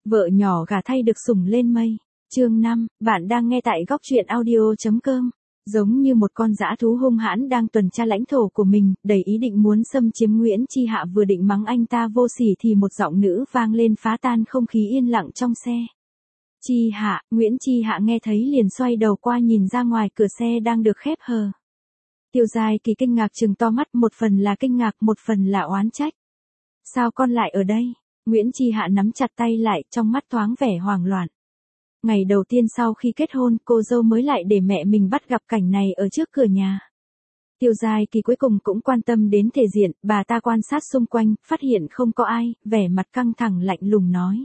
Vợ nhỏ gả thay được sủng lên mây. Chương 5, bạn đang nghe tại góc truyện audio.com. Giống như một con dã thú hung hãn đang tuần tra lãnh thổ của mình, đầy ý định muốn xâm chiếm, Nguyễn Chi Hạ vừa định mắng anh ta vô sỉ thì một giọng nữ vang lên phá tan không khí yên lặng trong xe. Chi Hạ, Nguyễn Chi Hạ nghe thấy liền xoay đầu qua nhìn ra ngoài cửa xe đang được khép hờ. Tiêu Giai Kỳ kinh ngạc trừng to mắt, một phần là kinh ngạc, một phần là oán trách. Sao con lại ở đây? Nguyễn Chi Hạ nắm chặt tay lại, trong mắt thoáng vẻ hoảng loạn. Ngày đầu tiên sau khi kết hôn, cô dâu mới lại để mẹ mình bắt gặp cảnh này ở trước cửa nhà. Tiêu Giai Kỳ cuối cùng cũng quan tâm đến thể diện, bà ta quan sát xung quanh, phát hiện không có ai, vẻ mặt căng thẳng lạnh lùng nói.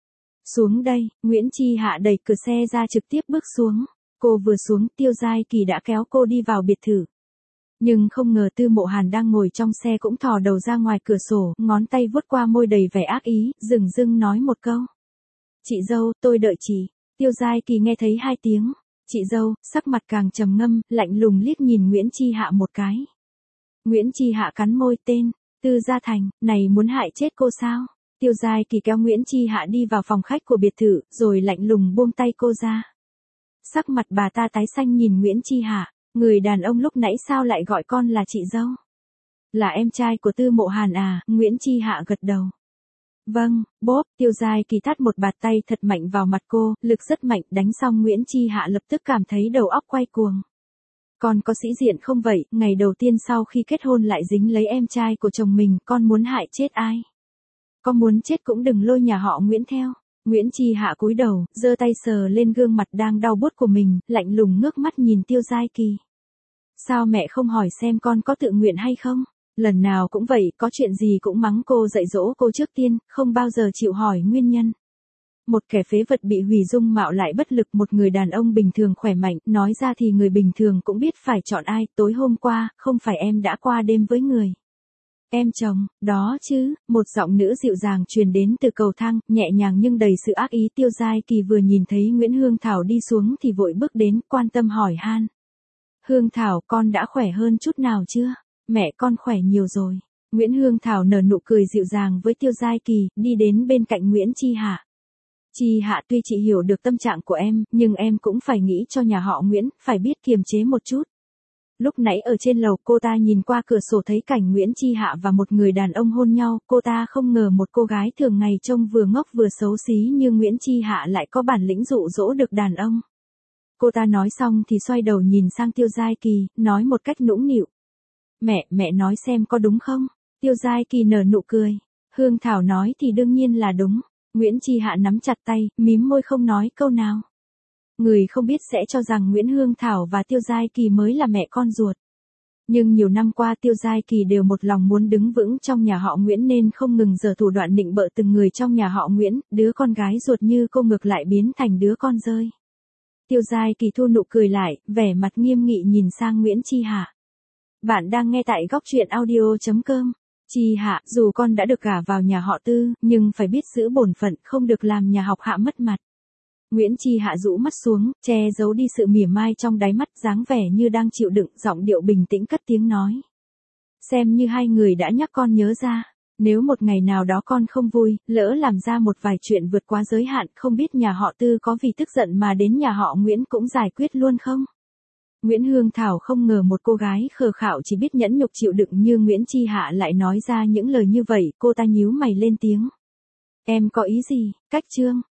Xuống đây, Nguyễn Chi Hạ đẩy cửa xe ra trực tiếp bước xuống. Cô vừa xuống, Tiêu Giai Kỳ đã kéo cô đi vào biệt thự. Nhưng không ngờ Tư Mộ Hàn đang ngồi trong xe cũng thò đầu ra ngoài cửa sổ, ngón tay vuốt qua môi đầy vẻ ác ý, dửng dưng nói một câu. Chị dâu, tôi đợi chị. Tiêu Giai Kỳ nghe thấy hai tiếng. Chị dâu, sắc mặt càng trầm ngâm, lạnh lùng liếc nhìn Nguyễn Chi Hạ một cái. Nguyễn Chi Hạ cắn môi, tên, Tư Gia Thành, này muốn hại chết cô sao? Tiêu Giai Kỳ kéo Nguyễn Chi Hạ đi vào phòng khách của biệt thự, rồi lạnh lùng buông tay cô ra. Sắc mặt bà ta tái xanh nhìn Nguyễn Chi Hạ. Người đàn ông lúc nãy sao lại gọi con là chị dâu? Là em trai của Tư Mộ Hàn à? Nguyễn Chi Hạ gật đầu. Vâng, bốp, Tiêu Giai Kỳ tát một bạt tay thật mạnh vào mặt cô, lực rất mạnh, đánh xong Nguyễn Chi Hạ lập tức cảm thấy đầu óc quay cuồng. Con có sĩ diện không vậy, ngày đầu tiên sau khi kết hôn lại dính lấy em trai của chồng mình, con muốn hại chết ai? Con muốn chết cũng đừng lôi nhà họ Nguyễn theo. Nguyễn Chi Hạ cúi đầu, giơ tay sờ lên gương mặt đang đau buốt của mình, lạnh lùng ngước mắt nhìn Tiêu Giai Kỳ. Sao mẹ không hỏi xem con có tự nguyện hay không? Lần nào cũng vậy, có chuyện gì cũng mắng cô, dạy dỗ cô trước tiên, không bao giờ chịu hỏi nguyên nhân. Một kẻ phế vật bị hủy dung mạo lại bất lực, một người đàn ông bình thường khỏe mạnh, nói ra thì người bình thường cũng biết phải chọn ai. Tối hôm qua, không phải em đã qua đêm với người em chồng, đó chứ, một giọng nữ dịu dàng truyền đến từ cầu thang, nhẹ nhàng nhưng đầy sự ác ý. Tiêu Giai Kỳ vừa nhìn thấy Nguyễn Hương Thảo đi xuống thì vội bước đến, quan tâm hỏi han. Hương Thảo, con đã khỏe hơn chút nào chưa? Mẹ con khỏe nhiều rồi. Nguyễn Hương Thảo nở nụ cười dịu dàng với Tiêu Giai Kỳ, đi đến bên cạnh Nguyễn Chi Hạ. Chi Hạ, tuy chị hiểu được tâm trạng của em, nhưng em cũng phải nghĩ cho nhà họ Nguyễn, phải biết kiềm chế một chút. Lúc nãy ở trên lầu, cô ta nhìn qua cửa sổ thấy cảnh Nguyễn Chi Hạ và một người đàn ông hôn nhau, cô ta không ngờ một cô gái thường ngày trông vừa ngốc vừa xấu xí như Nguyễn Chi Hạ lại có bản lĩnh dụ dỗ được đàn ông. Cô ta nói xong thì xoay đầu nhìn sang Tiêu Giai Kỳ, nói một cách nũng nịu. Mẹ nói xem có đúng không? Tiêu Giai Kỳ nở nụ cười. Hương Thảo nói thì đương nhiên là đúng. Nguyễn Chi Hạ nắm chặt tay, mím môi không nói câu nào. Người không biết sẽ cho rằng Nguyễn Hương Thảo và Tiêu Giai Kỳ mới là mẹ con ruột. Nhưng nhiều năm qua Tiêu Giai Kỳ đều một lòng muốn đứng vững trong nhà họ Nguyễn nên không ngừng giở thủ đoạn nịnh bợ từng người trong nhà họ Nguyễn, đứa con gái ruột như cô ngược lại biến thành đứa con rơi. Tiêu Giai Kỳ thu nụ cười lại, vẻ mặt nghiêm nghị nhìn sang Nguyễn Chi Hạ. Bạn đang nghe tại góc truyện audio.com. Chi Hạ, dù con đã được gả vào nhà họ Tư, nhưng phải biết giữ bổn phận, không được làm nhà học Hạ mất mặt. Nguyễn Chi Hạ rũ mắt xuống, che giấu đi sự mỉa mai trong đáy mắt, dáng vẻ như đang chịu đựng, giọng điệu bình tĩnh cất tiếng nói. Xem như hai người đã nhắc con nhớ ra, nếu một ngày nào đó con không vui, lỡ làm ra một vài chuyện vượt quá giới hạn, không biết nhà họ Tư có vì tức giận mà đến nhà họ Nguyễn cũng giải quyết luôn không? Nguyễn Hương Thảo không ngờ một cô gái khờ khạo chỉ biết nhẫn nhục chịu đựng như Nguyễn Chi Hạ lại nói ra những lời như vậy, cô ta nhíu mày lên tiếng. Em có ý gì? Cách Trương,